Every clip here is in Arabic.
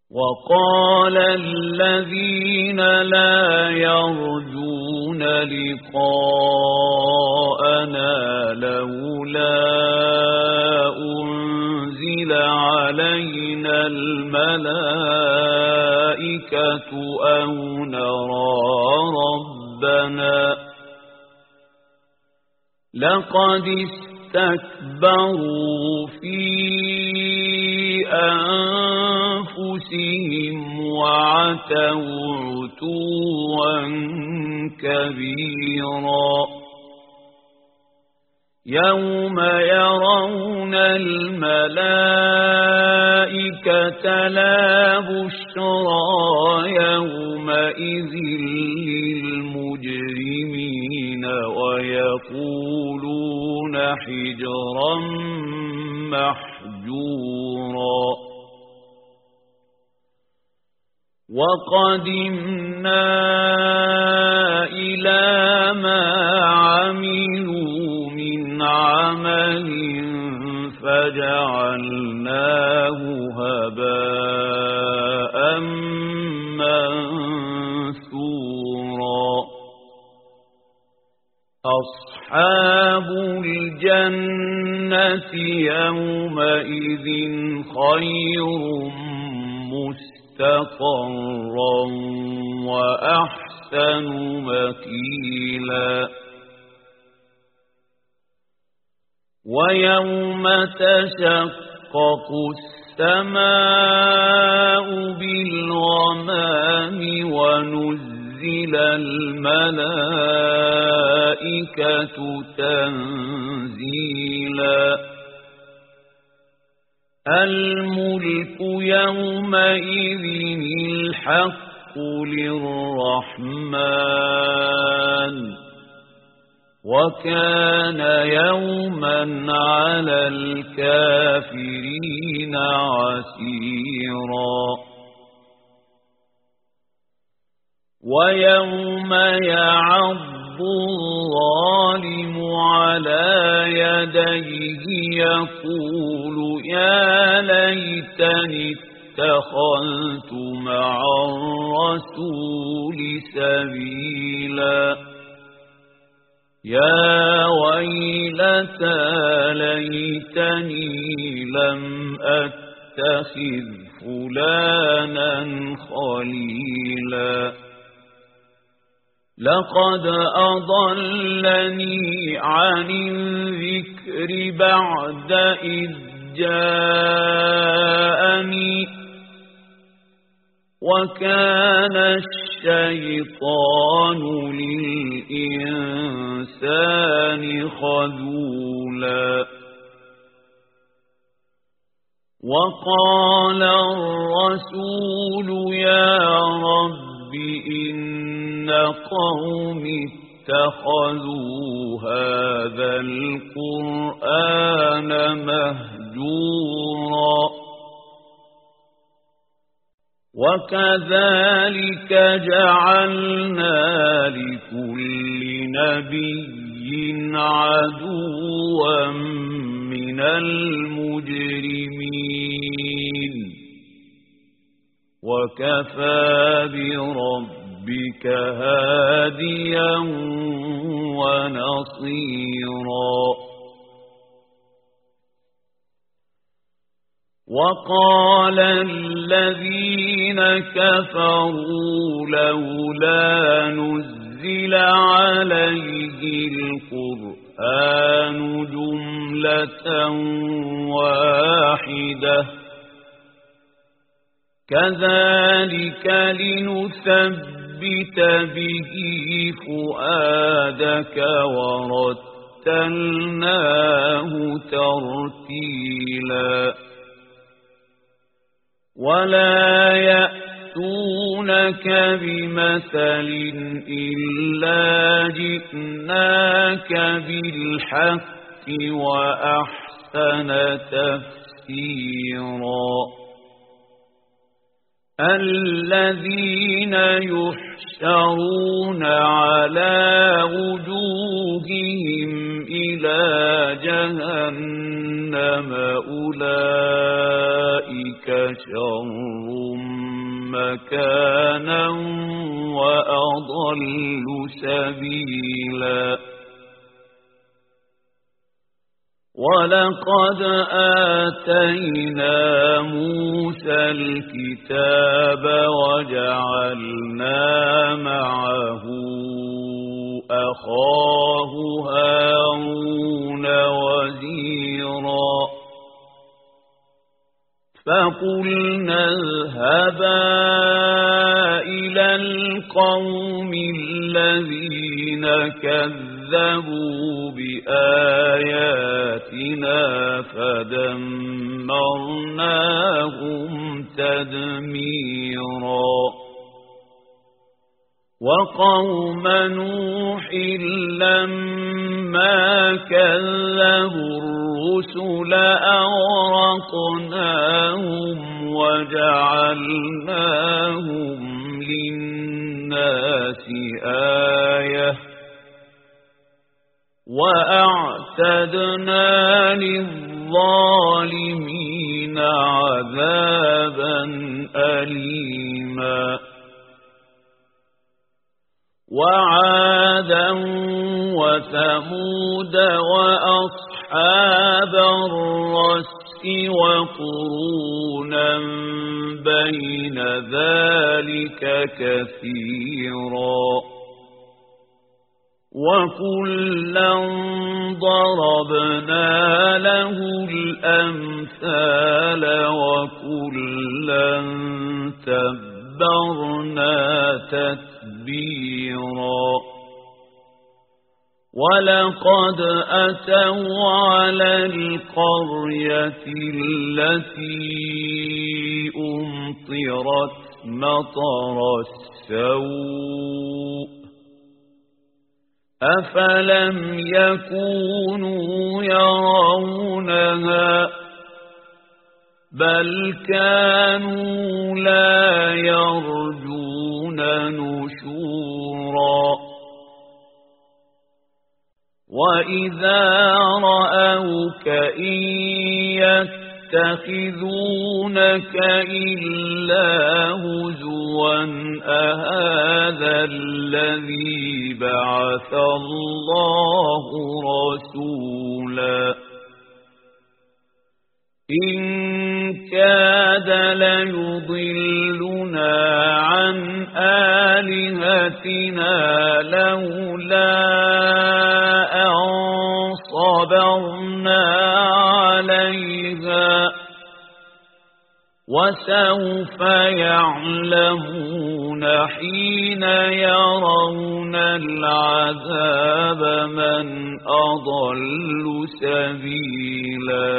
وقال الذين لا يرجون لقاءنا لولا أنزل علينا الملائكة أو نرى ربنا لقد استكبروا في أنفسهم وعتوا عتوا كبيرا يوم يرون الملائكة لا بشرى يومئذ للمجرمين ويقولون حجرا محجورا وقدمنا إلى ما عملوا من عمل فجعلناه هباء منثورا أصحاب الجنة يومئذ خير مستقرا وأحسن مقيلا ويوم تشقق السماء بالغمام ونزل الملائكة تنزيلا الملك يومئذ الحق للرحمن وكان يوما على الكافرين عسيرا ويوم يعض الظالم على يديه يقول يا ليتني اتخذت مع الرسول سبيلا يا ويلتى ليتني لم أتخذ فلانا خليلا لقد أضلني عن الذكر بعد إذ جاءني وكان الشيطان للإنسان خذولا وقال الرسول يا رب إن قومي اتخذوا هذا القرآن مهجورا وكذلك جعلنا لكل نبي عدوا من المجرمين وكفى بربك هاديا ونصيرا وقال الذين كفروا لولا نزل عليه القرآن جملة واحدة كذلك لنثبت به فؤادك ورتلناه ترتيلا ولا يأتونك بمثل إلا جئناك بالحق وأحسن تفسيرا الذين يحشرون على وجوههم إلى جهنم أولئك شر مكانا وأضل سبيلا ولقد آتينا موسى الكتاب وجعلنا معه أخاه هارون وزيرا فقلنا اذهبا إلى القوم الذين كذبوا بآياتنا فدمرناهم تدميرا وقوم نوح لما كذبوا الرسل أغرقناهم وجعلناهم للناس آية وأعتدنا للظالمين عذابا أليما وعادا وثمود وأصحاب الرس وقرونا بين ذلك كثيرا وكلا ضربنا له الأمثال وكلا تبرنا تتبيرا ولقد أتوا على القرية التي أمطرت مطر السوء أفلم يكونوا يرونها بل كانوا لا يرجون نشورا وإذا رأوك إن يتخذونك إلا هزوا أهذا الذي بعث الله رسولا إن كاد ليضلنا عن آلهتنا لولا أن صبرنا عليها وسوف يعلمون حين يرون العذاب من أضل سبيلا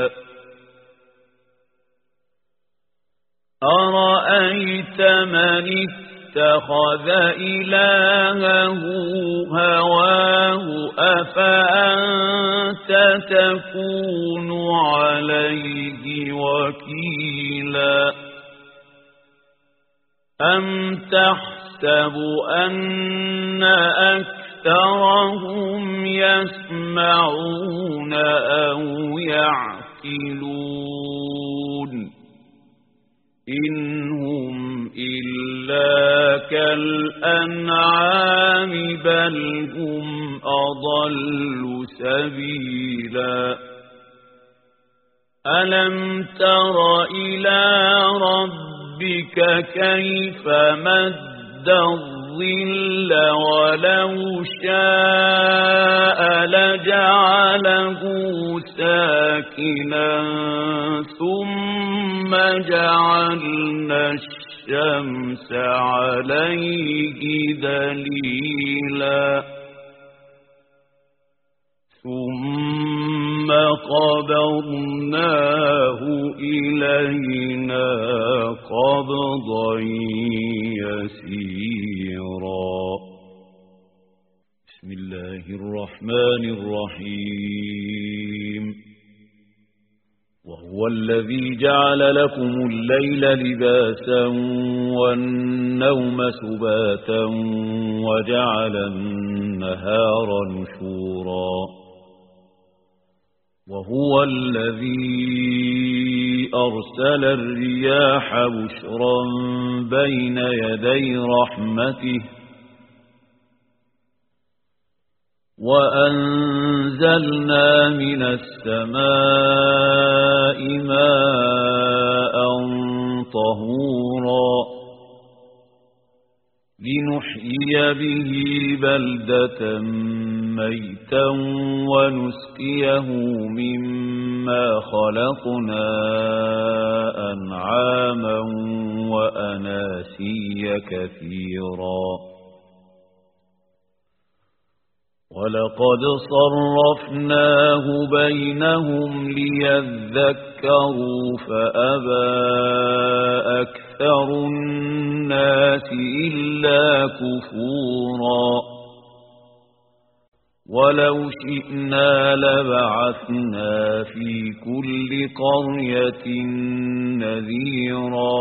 أرأيت من اتخذ إلهه هواه أفأنت تكون عليه وكيلا أم تحسب أن أكثرهم يسمعون أو يعقلون إنهم إلا كالأنعام بل هم أضل سبيلا ألم تر إلى ربك كيف مد الظل ولو شاء لجعله ساكنا ثم جعلنا الشمس عليه دليلا ثم قبضناه إلينا قبضا يسيرا بسم الله الرحمن الرحيم وهو هو الذي جعل لكم الليل لباسا والنوم سباتا وجعل النهار نشورا وهو الذي أرسل الرياح بشرا بين يدي رحمته وأنزلنا من السماء ماء طهورا لنحيي به بلدة ميتا ونسقيه مما خلقنا أنعاما وأناسيا كثيرا ولقد صرفناه بينهم ليذكروا فأبى أكثر الناس إلا كفورا ولو شئنا لبعثنا في كل قرية نذيرا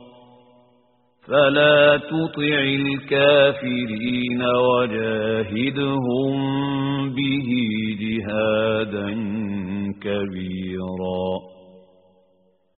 فلا تطع الكافرين وجاهدهم به جهادا كبيرا